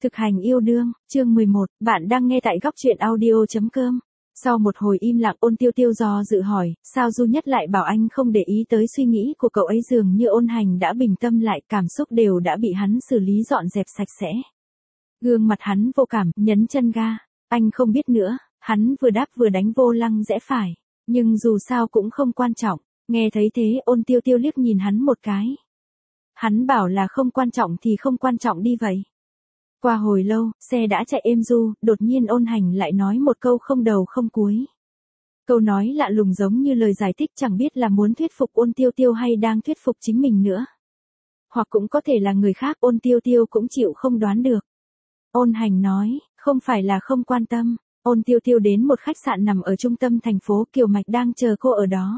Thực hành yêu đương, chương 11, bạn đang nghe tại góc truyện audio.com. Sau một hồi im lặng, Ôn Tiêu Tiêu do dự hỏi, sao Du Nhất lại bảo anh không để ý tới suy nghĩ của cậu ấy, dường như Ôn Hành đã bình tâm lại, cảm xúc đều đã bị hắn xử lý dọn dẹp sạch sẽ. Gương mặt hắn vô cảm, nhấn chân ga, anh không biết nữa, hắn vừa đáp vừa đánh vô lăng rẽ phải, nhưng dù sao cũng không quan trọng. Nghe thấy thế, Ôn Tiêu Tiêu liếc nhìn hắn một cái. Hắn bảo là không quan trọng thì không quan trọng đi vậy. Qua hồi lâu, xe đã chạy êm du, đột nhiên Ôn Hành lại nói một câu không đầu không cuối. Câu nói lạ lùng giống như lời giải thích, chẳng biết là muốn thuyết phục Ôn Tiêu Tiêu hay đang thuyết phục chính mình nữa. Hoặc cũng có thể là người khác, Ôn Tiêu Tiêu cũng chịu không đoán được. Ôn Hành nói, không phải là không quan tâm. Ôn Tiêu Tiêu đến một khách sạn nằm ở trung tâm thành phố, Kiều Mạch đang chờ cô ở đó.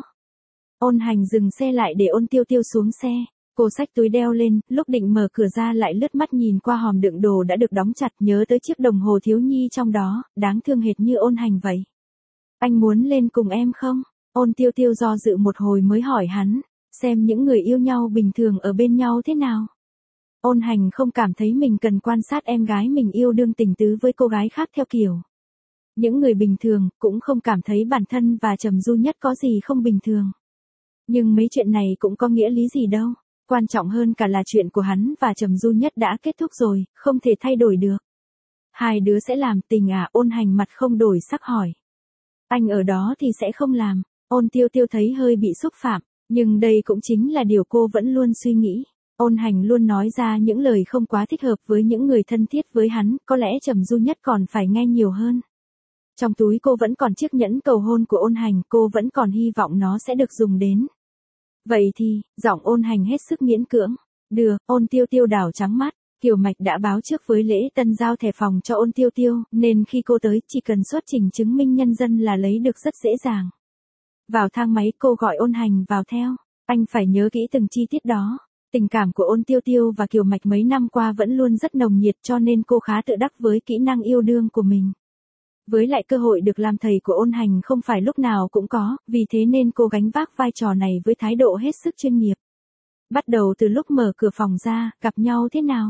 Ôn Hành dừng xe lại để Ôn Tiêu Tiêu xuống xe. Cô xách túi đeo lên, lúc định mở cửa ra lại lướt mắt nhìn qua hòm đựng đồ đã được đóng chặt, nhớ tới chiếc đồng hồ thiếu nhi trong đó, đáng thương hệt như Ôn Hành vậy. Anh muốn lên cùng em không? Ôn Tiêu Tiêu do dự một hồi mới hỏi hắn, xem những người yêu nhau bình thường ở bên nhau thế nào. Ôn Hành không cảm thấy mình cần quan sát em gái mình yêu đương tình tứ với cô gái khác theo kiểu. Những người bình thường cũng không cảm thấy bản thân và Trầm Du Nhất có gì không bình thường. Nhưng mấy chuyện này cũng có nghĩa lý gì đâu. Quan trọng hơn cả là chuyện của hắn và Trầm Du Nhất đã kết thúc rồi, không thể thay đổi được. Hai đứa sẽ làm tình à? Ôn Hành mặt không đổi sắc hỏi. Anh ở đó thì sẽ không làm. Ôn Tiêu Tiêu thấy hơi bị xúc phạm, nhưng đây cũng chính là điều cô vẫn luôn suy nghĩ. Ôn Hành luôn nói ra những lời không quá thích hợp với những người thân thiết với hắn, có lẽ Trầm Du Nhất còn phải nghe nhiều hơn. Trong túi cô vẫn còn chiếc nhẫn cầu hôn của Ôn Hành, cô vẫn còn hy vọng nó sẽ được dùng đến. Vậy thì, giọng Ôn Hành hết sức miễn cưỡng. Được, Ôn Tiêu Tiêu đảo trắng mắt. Kiều Mạch đã báo trước với Lễ Tân giao thẻ phòng cho Ôn Tiêu Tiêu, nên khi cô tới chỉ cần xuất trình chứng minh nhân dân là lấy được rất dễ dàng. Vào thang máy cô gọi Ôn Hành vào theo. Anh phải nhớ kỹ từng chi tiết đó. Tình cảm của Ôn Tiêu Tiêu và Kiều Mạch mấy năm qua vẫn luôn rất nồng nhiệt, cho nên cô khá tự đắc với kỹ năng yêu đương của mình. Với lại cơ hội được làm thầy của Ôn Hành không phải lúc nào cũng có, vì thế nên cô gánh vác vai trò này với thái độ hết sức chuyên nghiệp. Bắt đầu từ lúc mở cửa phòng ra, gặp nhau thế nào?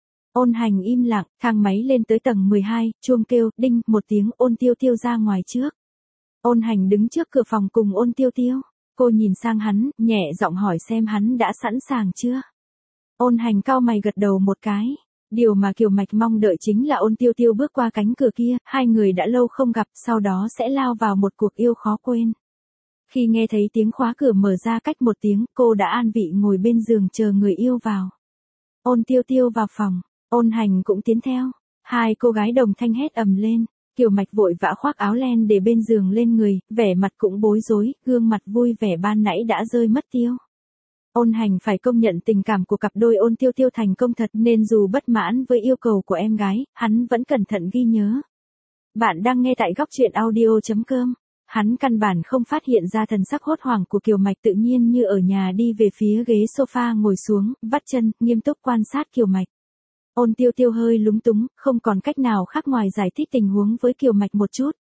Ôn Hành im lặng, thang máy lên tới tầng 12, chuông kêu, đinh, một tiếng, Ôn Tiêu Tiêu ra ngoài trước. Ôn Hành đứng trước cửa phòng cùng Ôn Tiêu Tiêu. Cô nhìn sang hắn, nhẹ giọng hỏi xem hắn đã sẵn sàng chưa? Ôn Hành cau mày gật đầu một cái. Điều mà Kiều Mạch mong đợi chính là Ôn Tiêu Tiêu bước qua cánh cửa kia, hai người đã lâu không gặp, sau đó sẽ lao vào một cuộc yêu khó quên. Khi nghe thấy tiếng khóa cửa mở ra cách một tiếng, cô đã an vị ngồi bên giường chờ người yêu vào. Ôn Tiêu Tiêu vào phòng, Ôn Hành cũng tiến theo. Hai cô gái đồng thanh hét ầm lên. Kiều Mạch vội vã khoác áo len để bên giường lên người, vẻ mặt cũng bối rối, gương mặt vui vẻ ban nãy đã rơi mất tiêu. Ôn Hành phải công nhận tình cảm của cặp đôi Ôn Tiêu Tiêu thành công thật, nên dù bất mãn với yêu cầu của em gái, hắn vẫn cẩn thận ghi nhớ. Bạn đang nghe tại góc truyện audio.com. Hắn căn bản không phát hiện ra thần sắc hốt hoảng của Kiều Mạch, tự nhiên như ở nhà đi về phía ghế sofa ngồi xuống, vắt chân, nghiêm túc quan sát Kiều Mạch. Ôn Tiêu Tiêu hơi lúng túng, không còn cách nào khác ngoài giải thích tình huống với Kiều Mạch một chút.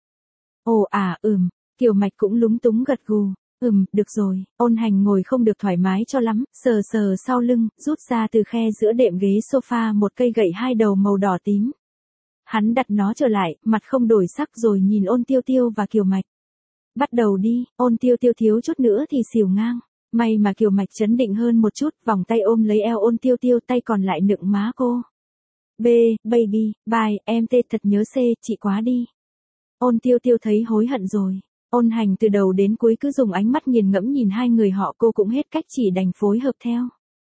Ồ à, Kiều Mạch cũng lúng túng gật gù. Được rồi. Ôn Hành ngồi không được thoải mái cho lắm, sờ sờ sau lưng, rút ra từ khe giữa đệm ghế sofa một cây gậy hai đầu màu đỏ tím. Hắn đặt nó trở lại, mặt không đổi sắc rồi nhìn Ôn Tiêu Tiêu và Kiều Mạch. Bắt đầu đi. Ôn Tiêu Tiêu thiếu chút nữa thì xỉu ngang. May mà Kiều Mạch trấn định hơn một chút, vòng tay ôm lấy eo Ôn Tiêu Tiêu, tay còn lại nựng má cô. Baby, bye, em tê thật nhớ chị quá đi. Ôn Tiêu Tiêu thấy hối hận rồi. Ôn Hành từ đầu đến cuối cứ dùng ánh mắt nghiền ngẫm nhìn hai người họ, cô cũng hết cách chỉ đành phối hợp theo.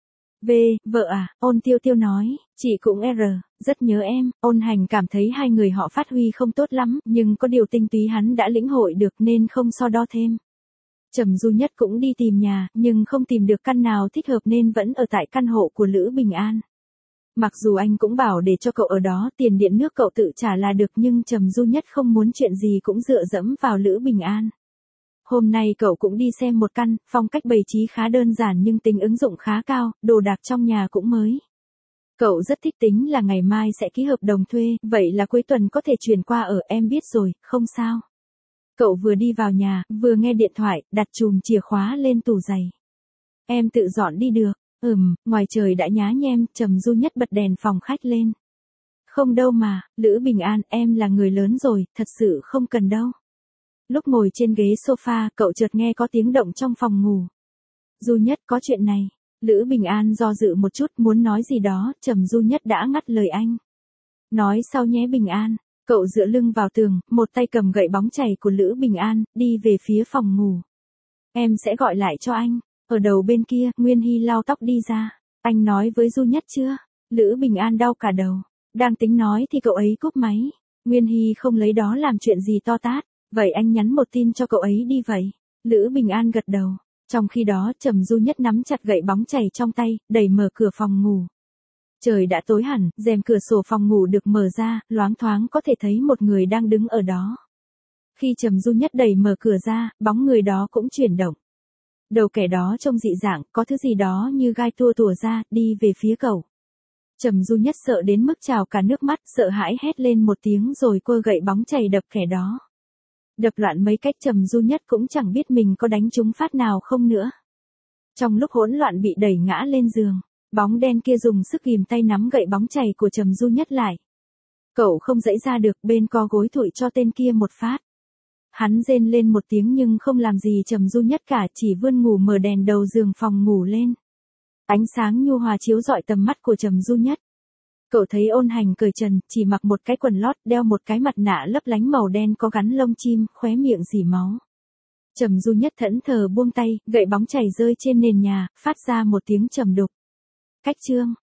Vợ à, Ôn Tiêu Tiêu nói, chị cũng rất nhớ em. Ôn Hành cảm thấy hai người họ phát huy không tốt lắm, nhưng có điều tinh túy hắn đã lĩnh hội được nên không so đo thêm. Trầm Du Nhất cũng đi tìm nhà, nhưng không tìm được căn nào thích hợp nên vẫn ở tại căn hộ của Lữ Bình An. Mặc dù anh cũng bảo để cho cậu ở đó, tiền điện nước cậu tự trả là được, nhưng Trầm Du Nhất không muốn chuyện gì cũng dựa dẫm vào Lữ Bình An. Hôm nay cậu cũng đi xem một căn, phong cách bày trí khá đơn giản nhưng tính ứng dụng khá cao, đồ đạc trong nhà cũng mới. Cậu rất thích, tính là ngày mai sẽ ký hợp đồng thuê, vậy là cuối tuần có thể chuyển qua ở, em biết rồi, không sao. Cậu vừa đi vào nhà, vừa nghe điện thoại, đặt chùm chìa khóa lên tủ giày. Em tự dọn đi được. Ngoài trời đã nhá nhem, Trầm Du Nhất bật đèn phòng khách lên. Không đâu mà, Lữ Bình An, em là người lớn rồi, thật sự không cần đâu. Lúc ngồi trên ghế sofa, cậu chợt nghe có tiếng động trong phòng ngủ. Du Nhất, có chuyện này. Lữ Bình An do dự một chút muốn nói gì đó, Trầm Du Nhất đã ngắt lời anh. Nói sau nhé Bình An. Cậu dựa lưng vào tường, một tay cầm gậy bóng chày của Lữ Bình An, đi về phía phòng ngủ. Em sẽ gọi lại cho anh. Ở đầu bên kia, Nguyên Hy lau tóc đi ra. Anh nói với Du Nhất chưa? Lữ Bình An đau cả đầu. Đang tính nói thì cậu ấy cúp máy. Nguyên Hy không lấy đó làm chuyện gì to tát. Vậy anh nhắn một tin cho cậu ấy đi vậy. Lữ Bình An gật đầu. Trong khi đó Trầm Du Nhất nắm chặt gậy bóng chày trong tay, đẩy mở cửa phòng ngủ. Trời đã tối hẳn, rèm cửa sổ phòng ngủ được mở ra, loáng thoáng có thể thấy một người đang đứng ở đó. Khi Trầm Du Nhất đẩy mở cửa ra, bóng người đó cũng chuyển động. Đầu kẻ đó trông dị dạng, có thứ gì đó như gai tua tủa ra, đi về phía cậu. Trầm Du Nhất sợ đến mức trào cả nước mắt, sợ hãi hét lên một tiếng rồi quơ gậy bóng chày đập kẻ đó. Đập loạn mấy cách Trầm Du Nhất cũng chẳng biết mình có đánh trúng phát nào không nữa. Trong lúc hỗn loạn bị đẩy ngã lên giường, bóng đen kia dùng sức ghìm tay nắm gậy bóng chày của Trầm Du Nhất lại. Cậu không dãy ra được, bên co gối thụi cho tên kia một phát. Hắn rên lên một tiếng nhưng không làm gì Trầm Du Nhất cả, chỉ vươn ngủ mở đèn đầu giường phòng ngủ lên. Ánh sáng nhu hòa chiếu rọi tầm mắt của Trầm Du Nhất. Cậu thấy Ôn Hành cởi trần, chỉ mặc một cái quần lót, đeo một cái mặt nạ lấp lánh màu đen có gắn lông chim, khóe miệng rỉ máu. Trầm Du Nhất thẫn thờ buông tay, gậy bóng chảy rơi trên nền nhà, phát ra một tiếng trầm đục. Cách chương